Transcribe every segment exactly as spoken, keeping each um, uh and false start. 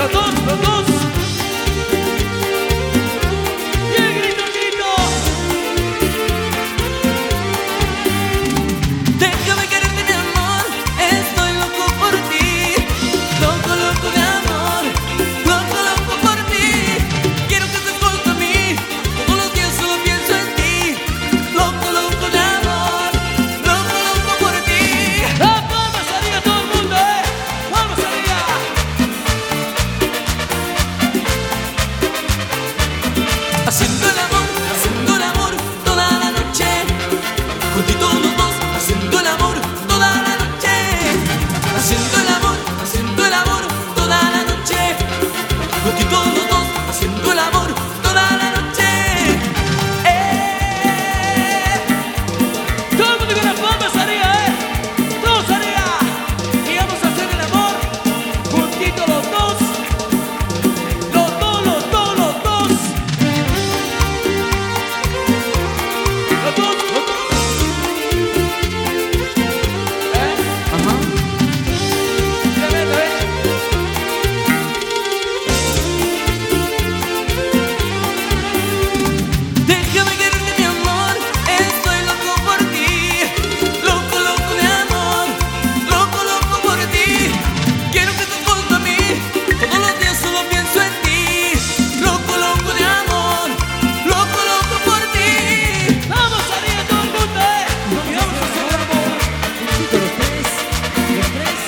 los dos, los dos. Y el grito, el grito. Déjame quererte, mi amor, estoy loco por ti. Loco, loco de amor, loco, loco por ti. Quiero que estés junto a mí, todos los días solo pienso en ti. Loco, loco de amor, loco, loco por ti. ¡Ah, palmas arriba todo el mundo, eh! ¡Palmas arriba! Haciendo el amor, haciendo el amor toda la noche. Juntitos los dos, haciendo el amor toda la noche. Haciendo el amor, haciendo el amor toda la noche. Juntitos los dos, haciendo el amor toda la noche. Eh. Todo el mundo con las palmas arriba, eh! ¡Todos arriba! Y vamos a hacer el amor juntitos los dos. Los dos, los dos, los dos. Los dos, los dos. ¿Eh? Ajá. Tremendo, ¿eh? Déjame quererte, mi amor, estoy loco por ti. Loco, loco de amor, loco, loco por ti. Quiero que estés junto a mí, todos los días solo pienso en ti. Loco, loco de amor, loco, loco por ti. ¡Vamos arriba todo el mundo, eh! Y vamos a hacer el amor juntitos los tres. Los tres.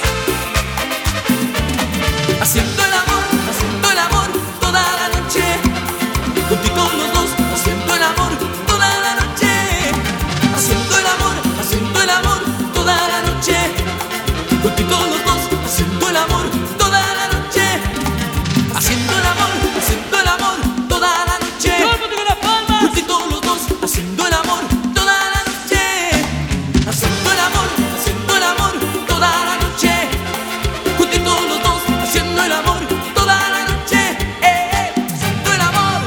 Haciendo el amor, haciendo el amor toda la noche. Juntitos los dos, haciendo el amor toda la noche. Haciendo el amor, haciendo el amor toda la noche. Juntitos los dos, haciendo el amor toda la noche. Haciendo el amor, haciendo el amor toda la noche. Todo el mundo con las palmas. Juntitos los dos, haciendo el amor toda la noche. Haciendo el amor, haciendo el amor toda la noche. Juntitos los dos, haciendo el amor toda la noche. Eh, haciendo el amor.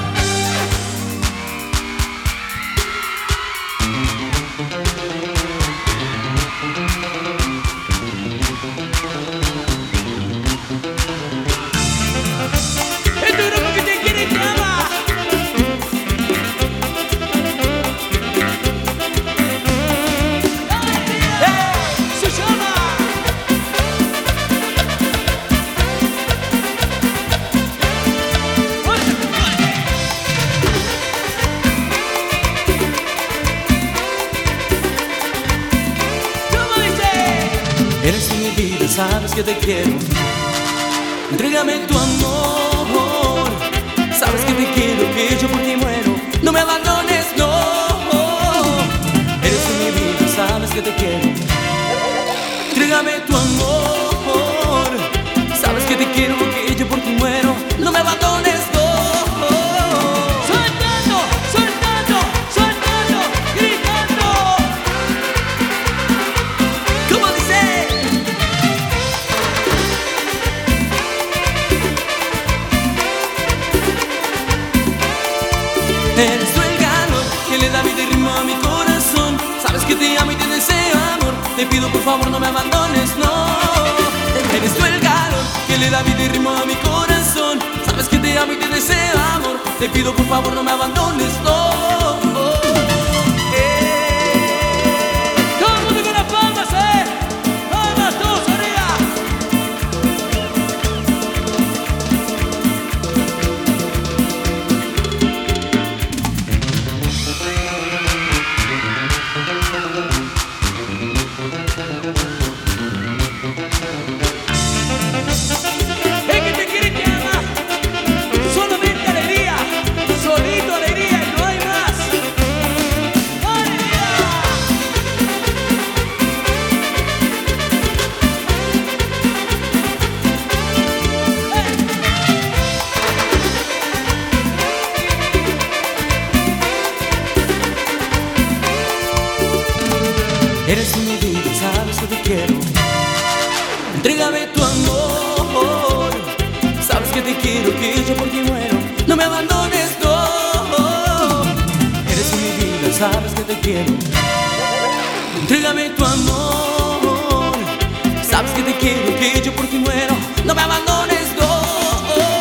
Este grupo que te quiere y te ama. ¡Eh! Se llama. ¡Fuerte, fuerte! ¿Cómo dice? Eres mi vida, sabes que te quiero. Entrégame tu amor. Sabes que te quiero, que yo por ti muero. No me abandones, no. Eres mi vida, sabes que te quiero. Entrégame tu amor. Sabes que te quiero, que yo por ti muero. No me abandones, no. Soltando, soltando, soltando, gritando. ¿Cómo dice? Eres tú el calor que le da vida y ritmo a mi corazón. Sabes que te amo y te deseo amor. Te pido por favor no me abandones, no. Eres tú el calor que le da vida y ritmo a mi corazón. Sabes que te amo y te deseo amor. Te pido por favor no me abandones, no. Eh. Todo el mundo con las palmas, eh. Palmas, todos arriba. El que te quiere y te ama. Solamente alegría. Solito alegría y no hay más. ¡Alegría! Eres mi vida, sabes que te quiero. Entrégame tu amor. Sabes que te quiero, que yo por ti muero. No me abandones, no. Eres mi vida, sabes que te quiero. Entrégame tu amor. Sabes que te quiero, que yo por ti muero. No me abandones, no.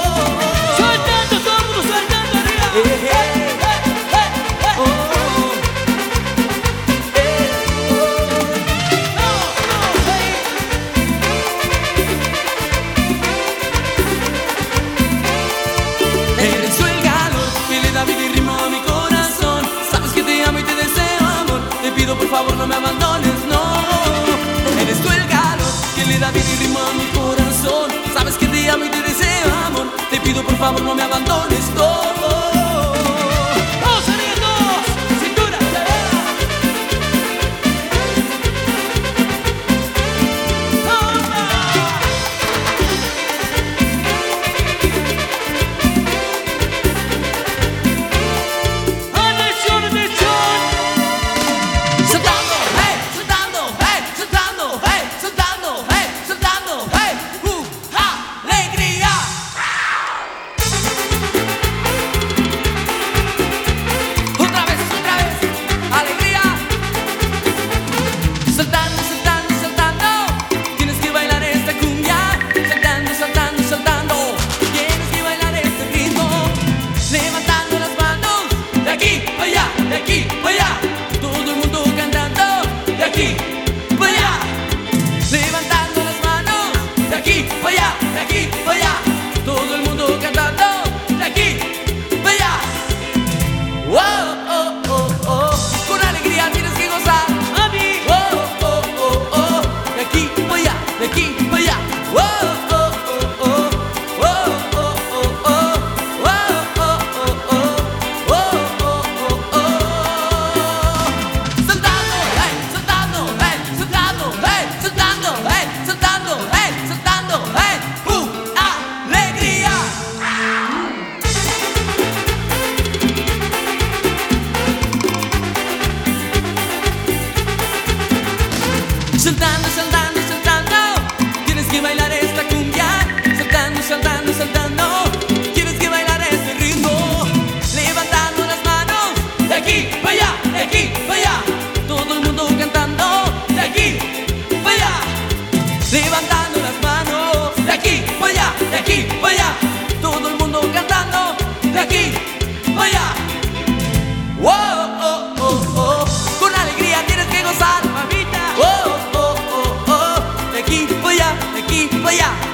que amo y te deseo amor. Te pido por favor no me abandones, no. Todos arriba, todos, cintura, atención, atención. Soltando, hey, soltando, hey, soltando, hey, soltando, hey, soltando, hey, uh, alegría. Otra vez, otra vez, alegría. Saltando, saltando, saltando, tienes que bailar esta cumbia. Saltando, saltando, saltando, tienes que bailar este ritmo. Levantando las manos, de aquí para allá, de aquí para allá. Todo el mundo cantando, de aquí para allá. Levantando las manos, de aquí para allá, de aquí para allá. Todo el mundo cantando, de aquí para allá. Oh, oh, oh, oh, con alegría tienes que gozar. A mí. Oh, oh, oh, oh, de aquí para allá, de aquí para allá. Oh, oh, oh, oh, oh, oh, oh, oh, oh, oh, oh, oh, oh, oh. Saltando, hey, saltando, hey, saltando, hey, saltando, hey, saltando, hey, saltando, hey, uh, alegría. Saltando, saltando, saltando, tienes que bailar esta cumbia. Saltando, saltando, saltando, tienes que bailar este ritmo. Levantando las manos, de aquí para allá, de aquí para allá. Todo el mundo cantando, de aquí para allá. Levantando las manos, de aquí para allá, de aquí para allá. Todo el mundo cantando, de aquí para allá. Oh, oh, oh, oh, con alegría tienes que gozar, mamita. Oh, oh, oh, oh, de aquí para allá, de aquí para allá.